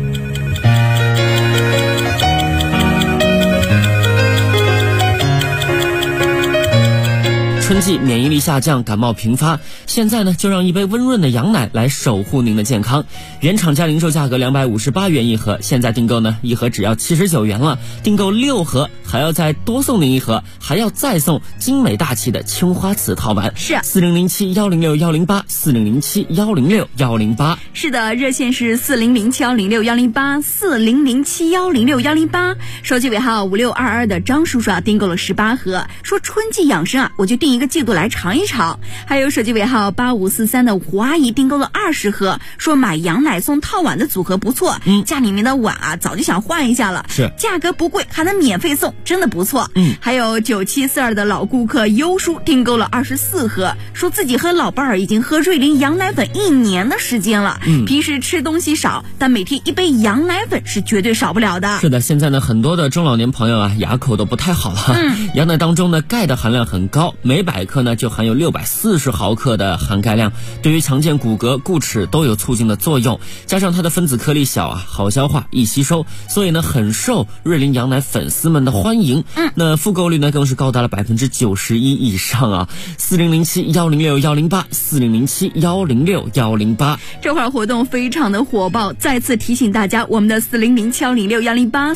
春季免疫力下降，感冒频发，现在呢就让一杯温润的羊奶来守护您的健康。原厂家零售价格258元1盒，现在订购呢1盒只要79元了，订购6盒还要再多送您1盒，还要再送精美大气的青花瓷套碗。 是 4007-106-108， 4007-106-108。 是的，热线是4007-106-108， 4007-106-108。手机尾号5622的张叔叔订购了18盒，说春季养生我就订一个季度来尝一尝。还有手机尾号8543的胡阿姨订购了20盒，说买羊奶送套碗的组合不错，家里面的碗早就想换一下了， 是价格不贵，还能免费送，真的不错。还有9742的老顾客优叔订购了24盒，说自己和老伴儿已经喝瑞麟羊奶粉1年的时间了，平时吃东西少，但每天1杯羊奶粉是绝对少不了的。 是的，现在呢很多的中老年朋友牙口都不太好了，羊奶当中呢钙的含量很高，每100克呢就含有640毫克的含钙量，对于强健骨骼固齿都有促进的作用，加上它的分子颗粒小好消化易吸收，所以呢很受瑞麟羊奶粉丝们的欢迎。那复购率呢更是高达了91%以上4007-106-108， 4007-106-108。 这会儿活动非常的火爆，再次提醒大家，我们的4007-106-108，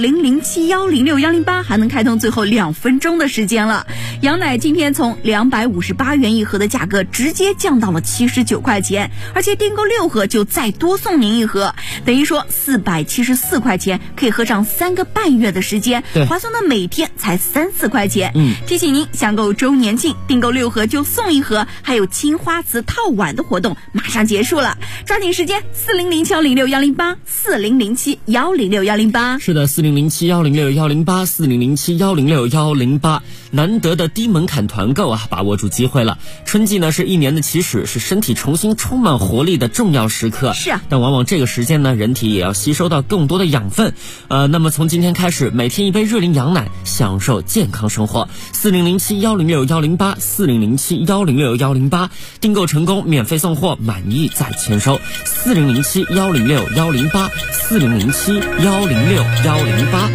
4007-106-108还能开通最后2分钟的时间了。羊奶今天从258元1盒的价格直接降到了79块钱，而且订购6盒就再多送您1盒，等于说474块钱可以喝上3个半月的时间，划算的每天才3-4块钱。提醒您，想购周年庆订购6盒就送1盒，还有青花瓷套碗的活动马上结束了，抓紧时间，4007-106-108， 4007-106-108。 是的，4007-106-108， 4007-106-108。难得的低门槛团能够把握住机会了。春季呢是一年的起始，是身体重新充满活力的重要时刻。 是啊， 但往往这个时间呢，人体也要吸收到更多的养分。那么从今天开始，每天一杯瑞麟羊奶，享受健康生活。4007106108，4007106108，订购成功免费送货，满意再签收。4007106108，4007106108。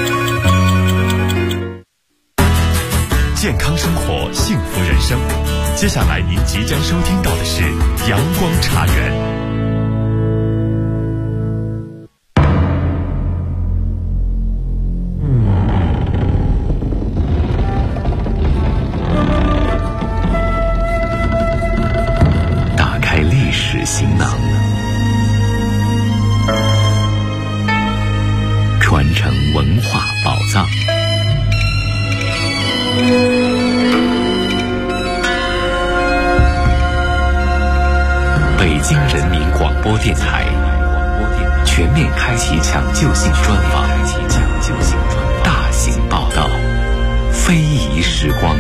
健康生活，幸福人生。接下来您即将收听到的是阳光茶园。 打开历史行囊，传承文化宝藏。北京人民广播电台全面开启抢救性专访，大型报道，非遗时光。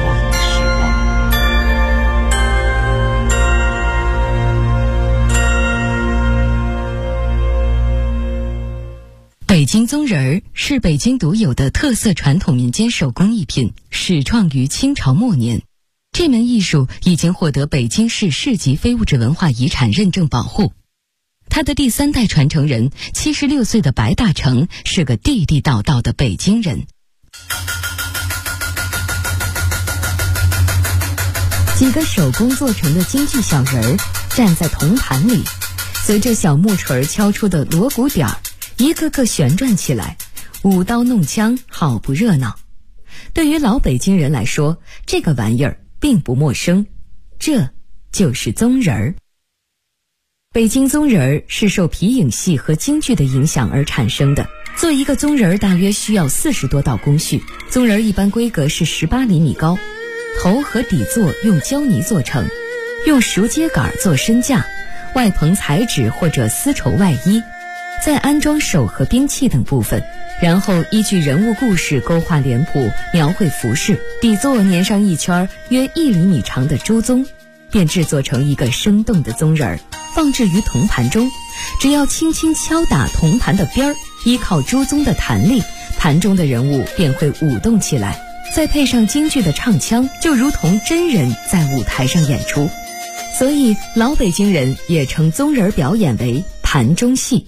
北京宗人儿是北京独有的特色传统民间手工艺品，始创于清朝末年。这门艺术已经获得北京市市级非物质文化遗产认证保护。他的第3代传承人76岁的白大成是个地地道道的北京人。几个手工做成的京剧小人儿站在铜盘里，随着小木锤敲出的锣鼓点儿，一个个旋转起来，舞刀弄枪，好不热闹。对于老北京人来说，这个玩意儿并不陌生，这就是宗人儿。北京宗人儿是受皮影戏和京剧的影响而产生的。做一个宗人儿大约需要40多道工序。宗人儿一般规格是18厘米高，头和底座用胶泥做成，用熟秸秆做身架，外棚彩纸或者丝绸外衣，再安装手和兵器等部分，然后依据人物故事勾画脸谱，描绘服饰，底座粘上一圈约1厘米长的朱宗，便制作成一个生动的宗人儿，放置于铜盘中。只要轻轻敲打铜盘的边儿，依靠朱宗的弹力，盘中的人物便会舞动起来，再配上京剧的唱腔，就如同真人在舞台上演出。所以老北京人也称宗人表演为盘中戏。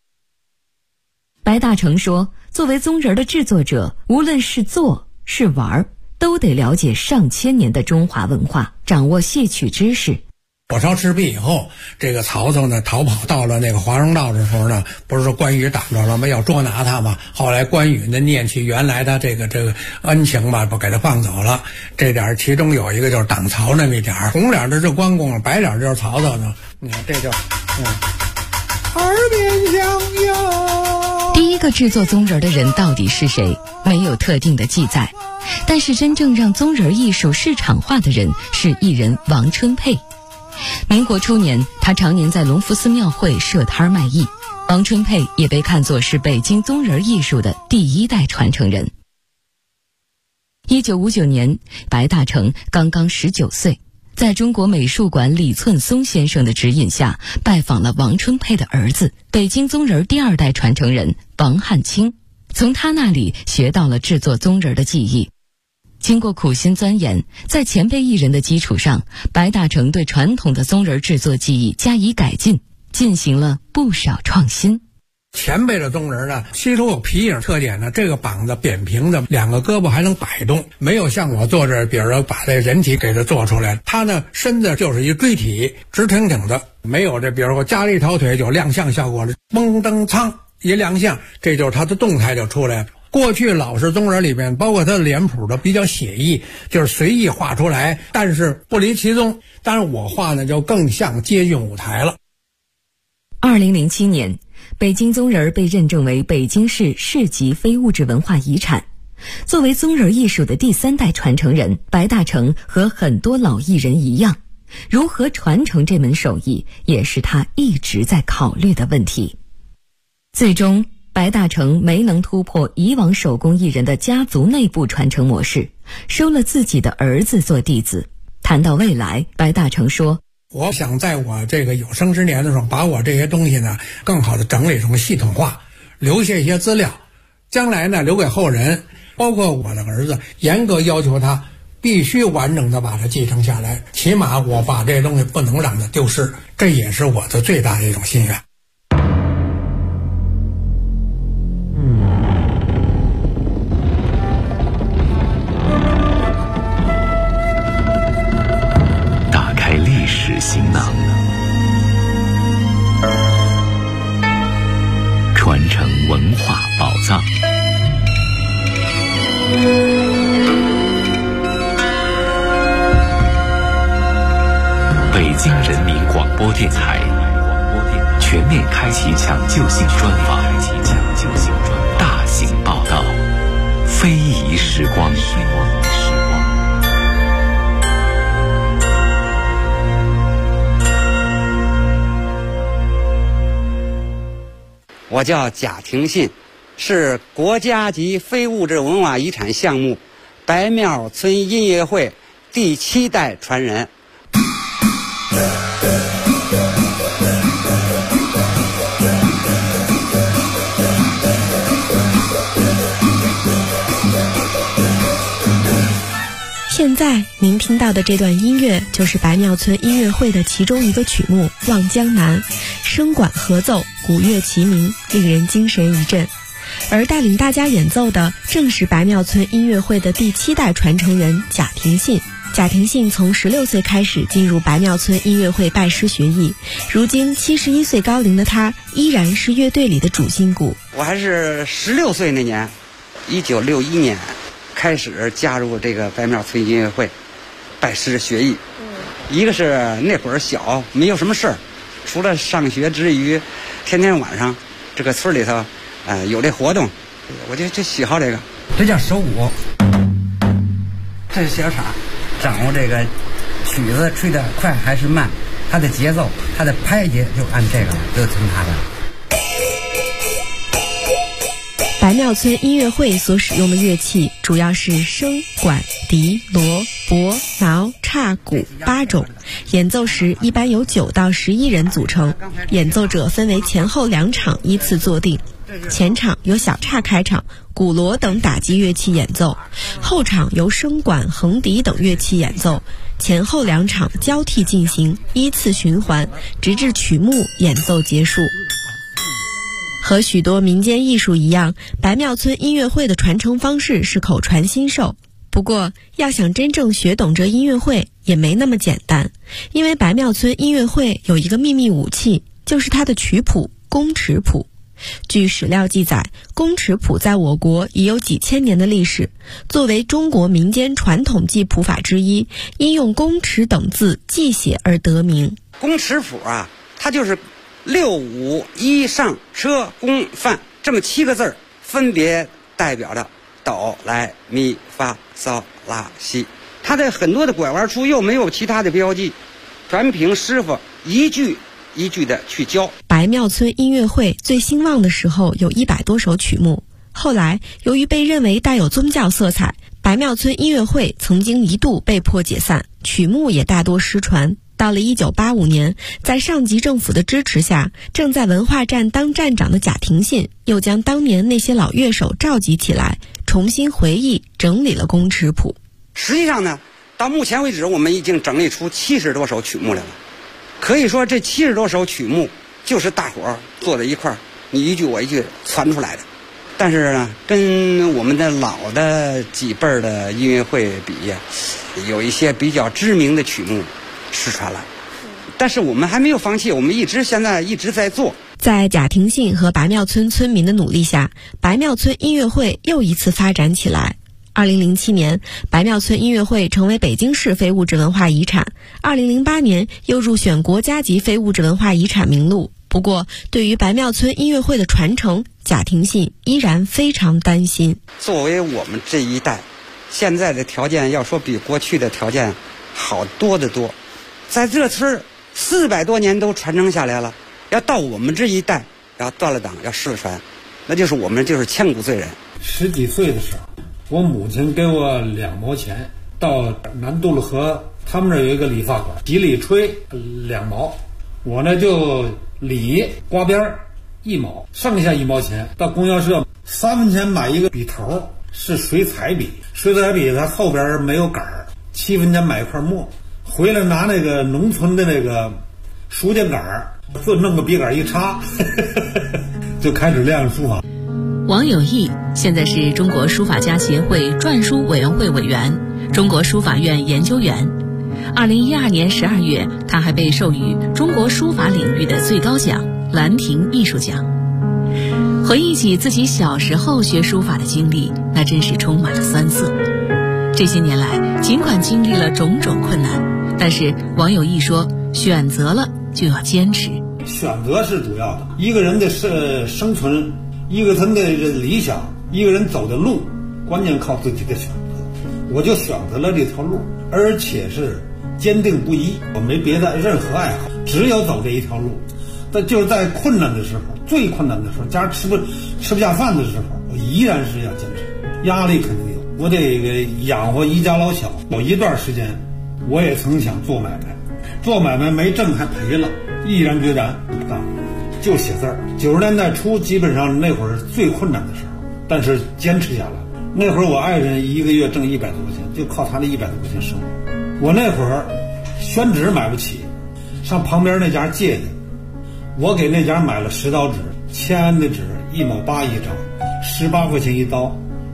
白大成说，作为宗人的制作者，无论是做是玩，都得了解上千年的中华文化，掌握戏曲知识。 火烧赤壁以后，这个曹操呢逃跑到了那个华容道的时候呢，不是说关羽挡着了吗？要捉拿他嘛。后来关羽呢念起原来的这个恩情吧，不给他放走了。这点其中有一个就是挡曹那么一点，红脸的是关公，白脸就是曹操呢。你看这就耳边响哟。 第一个制作宗人的人到底是谁？没有特定的记载。但是真正让宗人艺术市场化的人是艺人王春佩。民国初年，他常年在隆福寺庙会设摊卖艺。王春佩也被看作是北京宗人艺术的第1代传承人。1959年，白大成刚刚19岁，在中国美术馆李寸松先生的指引下，拜访了王春佩的儿子，北京宗人第2代传承人王汉卿，从他那里学到了制作宗人的技艺。经过苦心钻研，在前辈艺人的基础上，白大成对传统的宗人制作技艺加以改进，进行了不少创新。 前辈的宗人呢，吸收有皮影特点呢，这个膀子扁平的，2个胳膊还能摆动，没有像我做这，比如说把这人体给它做出来。他呢身子就是一锥体，直挺挺的，没有这比如说加了一条腿就亮相效果了，蒙登苍一亮相，这就是他的动态就出来了。过去老式宗人里面，包括他的脸谱的比较写意，就是随意画出来，但是不离其宗。当然我画呢就更像接近舞台了。 2007年，北京宗人被认证为北京市市级非物质文化遗产。作为宗人艺术的第3代传承人，白大成和很多老艺人一样，如何传承这门手艺，也是他一直在考虑的问题。最终白大成没能突破以往手工艺人的家族内部传承模式， 收了自己的儿子做弟子。谈到未来，白大成说， 我想在我这个有生之年的时候，把我这些东西呢更好的整理成系统化，留下一些资料，将来呢留给后人，包括我的儿子，严格要求他必须完整的把它继承下来，起码我把这些东西不能让它丢失，这也是我的最大的一种心愿。 打开历史行囊，传承文化宝藏。北京人民广播电台全面开启抢救性专访，大型报道，非遗时光。 我叫贾廷信，是国家级非物质文化遗产项目白庙村音乐会第7代传人。 现在您听到的这段音乐就是白庙村音乐会的其中一个曲目《望江南》，声管合奏，鼓乐齐鸣，令人精神一振。而带领大家演奏的正是白庙村音乐会的第7代传承人贾廷信。贾廷信从16岁开始进入白庙村音乐会拜师学艺，如今71岁高龄的他依然是乐队里的主心骨。 我还是16岁那年，1961年开始加入这个白庙村音乐会，拜师学艺。一个是那会儿小，没有什么事儿，除了上学之余，天天晚上这个村里头，有这活动，我就喜好这个。这叫手鼓，这是小叉，掌握这个曲子吹得快还是慢，它的节奏，它的拍节就按这个了，就听它的。 白庙村音乐会所使用的乐器主要是笙、管、笛、锣、钹、挠、叉、鼓8种，演奏时一般由9到11人组成，演奏者分为前后2场依次坐定。前场由小叉开场，鼓锣等打击乐器演奏，后场由笙管、横笛等乐器演奏，前后2场交替进行，依次循环，直至曲目演奏结束。和许多民间艺术一样，白庙村音乐会的传承方式是口传心授。不过，要想真正学懂这音乐会也没那么简单，因为白庙村音乐会有一个秘密武器，就是它的曲谱宫尺谱。据史料记载，宫尺谱在我国已有几千年的历史，作为中国民间传统记谱法之一，因用宫尺等字记写而得名。 宫尺谱啊，它就是6、5、1上车宫范这么7个字，分别代表着哆来咪发嗦拉西。它的很多的拐弯处又没有其他的标记，全凭师傅一句一句的去教。 白庙村音乐会最兴旺的时候有100多首曲目，后来由于被认为带有宗教色彩，白庙村音乐会曾经一度被迫解散，曲目也大多失传。到了1985年，在上级政府的支持下，正在文化站当站长的贾廷信又将当年那些老乐手召集起来，重新回忆整理了宫尺谱。 实际上呢，到目前为止我们已经整理出70多首曲目来了。可以说这70多首曲目就是大伙儿坐在一块儿，你一句我一句传出来的。但是呢，跟我们的老的几辈儿的音乐会比呀，有一些比较知名的曲目失传了，但是我们还没有放弃，我们现在一直在做。 在贾廷信和白庙村村民的努力下，白庙村音乐会又一次发展起来。2007年，白庙村音乐会成为北京市非物质文化遗产，2008年又入选国家级非物质文化遗产名录。不过，对于白庙村音乐会的传承，贾廷信依然非常担心。 作为我们这一代，现在的条件要说比过去的条件好多得多。在这村400多年都传承下来了，要到我们这一代要断了档要失了传，那就是我们就是千古罪人。 10几岁的时候我母亲给我2毛钱，到南渡了河，他们这有一个理发馆，洗理吹2毛，我呢就理刮边1毛，剩下1毛钱到供销社3分钱买一个笔头，是水彩笔，水彩笔它后边没有杆儿，7分钱买一块墨，回来拿那个农村的那个书架杆儿，就弄个笔杆一插就开始练书法。 王有义现在是中国书法家协会篆书委员会委员、中国书法院研究员。2012年12月，他还被授予中国书法领域的最高奖兰亭艺术奖。回忆起自己小时候学书法的经历，那真是充满了酸涩。这些年来，尽管经历了种种困难，但是王有义说，选择了就要坚持。 选择是主要的，一个人的生存，一个人的理想，一个人走的路，关键靠自己的选择。我就选择了这条路，而且是坚定不移，我没别的任何爱好，只有走这一条路。但就是在困难的时候，最困难的时候，家吃不下饭的时候，我依然是要坚持。压力肯定有，我得养活一家老小。有一段时间，我也曾想做买卖，做买卖没挣还赔了，毅然决然不干，就写字儿。90年代初，基本上那会儿最困难的时候，但是坚持下来。那会儿我爱人一个月挣100多块钱，就靠他那100多块钱生活。我那会儿宣纸买不起，上旁边那家借的，我给那家买了10刀纸，签安的纸1毛8一张，18块钱一刀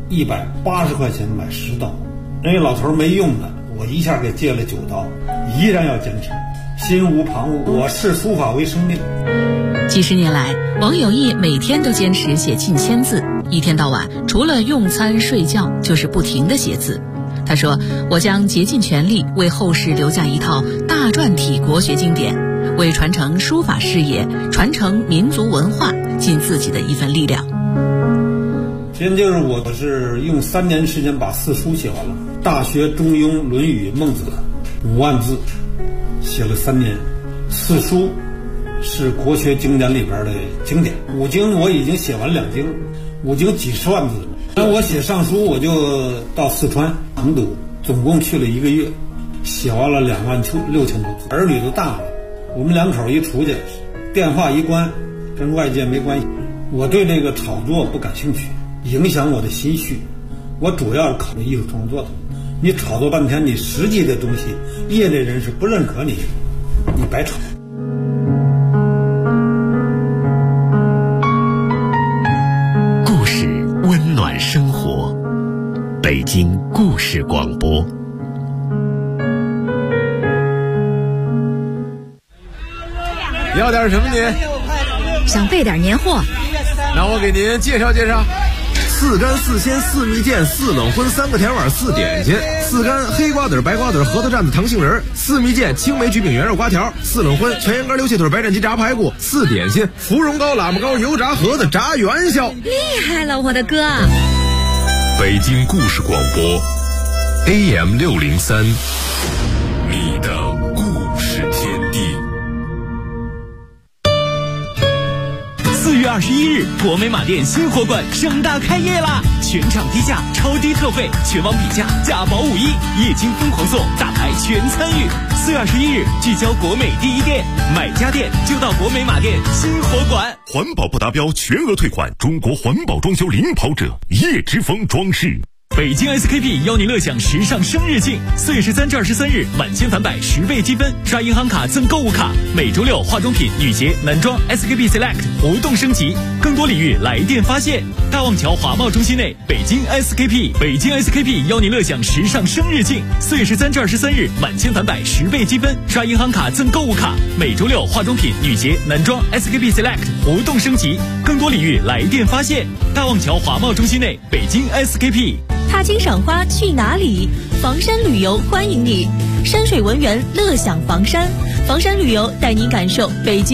，180块钱买10刀。人家老头没用的，我一下给借了9刀，依然要坚持，心无旁骛。我视书法为生命。 几十年来，王有义每天都坚持写近1000字，一天到晚除了用餐睡觉就是不停地写字。他说，我将竭尽全力为后世留下一套大篆体国学经典，为传承书法事业、传承民族文化尽自己的一份力量。 现就是我是用3年时间把4书写完了，《大学》《中庸》《论语》《孟子》5万字，写了3年。4书是国学经典里边的经典，5经我已经写完2经，5经几十万字了。那我写上书，我就到四川成都，总共去了1个月，写完了26000多字。儿女都大了，我们2口一出去，电话一关，跟外界没关系。我对这个炒作不感兴趣，影响我的心绪。我主要是考虑艺术创作的。你炒作半天，你实际的东西，业内人士不认可你，你白炒。 故事温暖生活，北京故事广播。 要点什么您？ 想备点年货。 那我给您介绍介绍。4干4鲜4蜜饯4冷荤3个甜碗4点心，4干黑瓜子白瓜子核桃蘸子糖杏仁，4蜜饯青梅焗饼圆肉瓜条，4冷荤全羊肝溜蟹腿白斩鸡炸排骨，4点心芙蓉糕喇嘛糕油炸盒子炸元宵。 厉害了，我的哥！ 北京故事广播 AM 603，你的故事天地。 4月21日，国美马店新货馆盛大开业啦！全场低价，超低特惠，全网比价，价保5亿，液晶疯狂送，大牌全参与。4月21日，聚焦国美第一店，买家电就到国美马店新货馆。 环保不达标全额退款，中国环保装修领跑者，叶之峰装饰。 北京 SKP 邀你乐享时尚生日庆，4月13至23日，满千返百10倍积分，刷银行卡赠购物卡。每周6化妆品、女鞋、男装 SKP Select 活动升级，更多礼遇来电发现。大望桥华贸中心内，北京 SKP 邀你乐享时尚生日庆，4月13至23日，满千返百10倍积分，刷银行卡赠购物卡。每周6化妆品、女鞋、男装 SKP Select 活动升级，更多礼遇来电发现。大望桥华贸中心内，北京 SKP。 踏青赏花去哪里？房山旅游欢迎你，山水文园乐享房山，房山旅游带您感受北京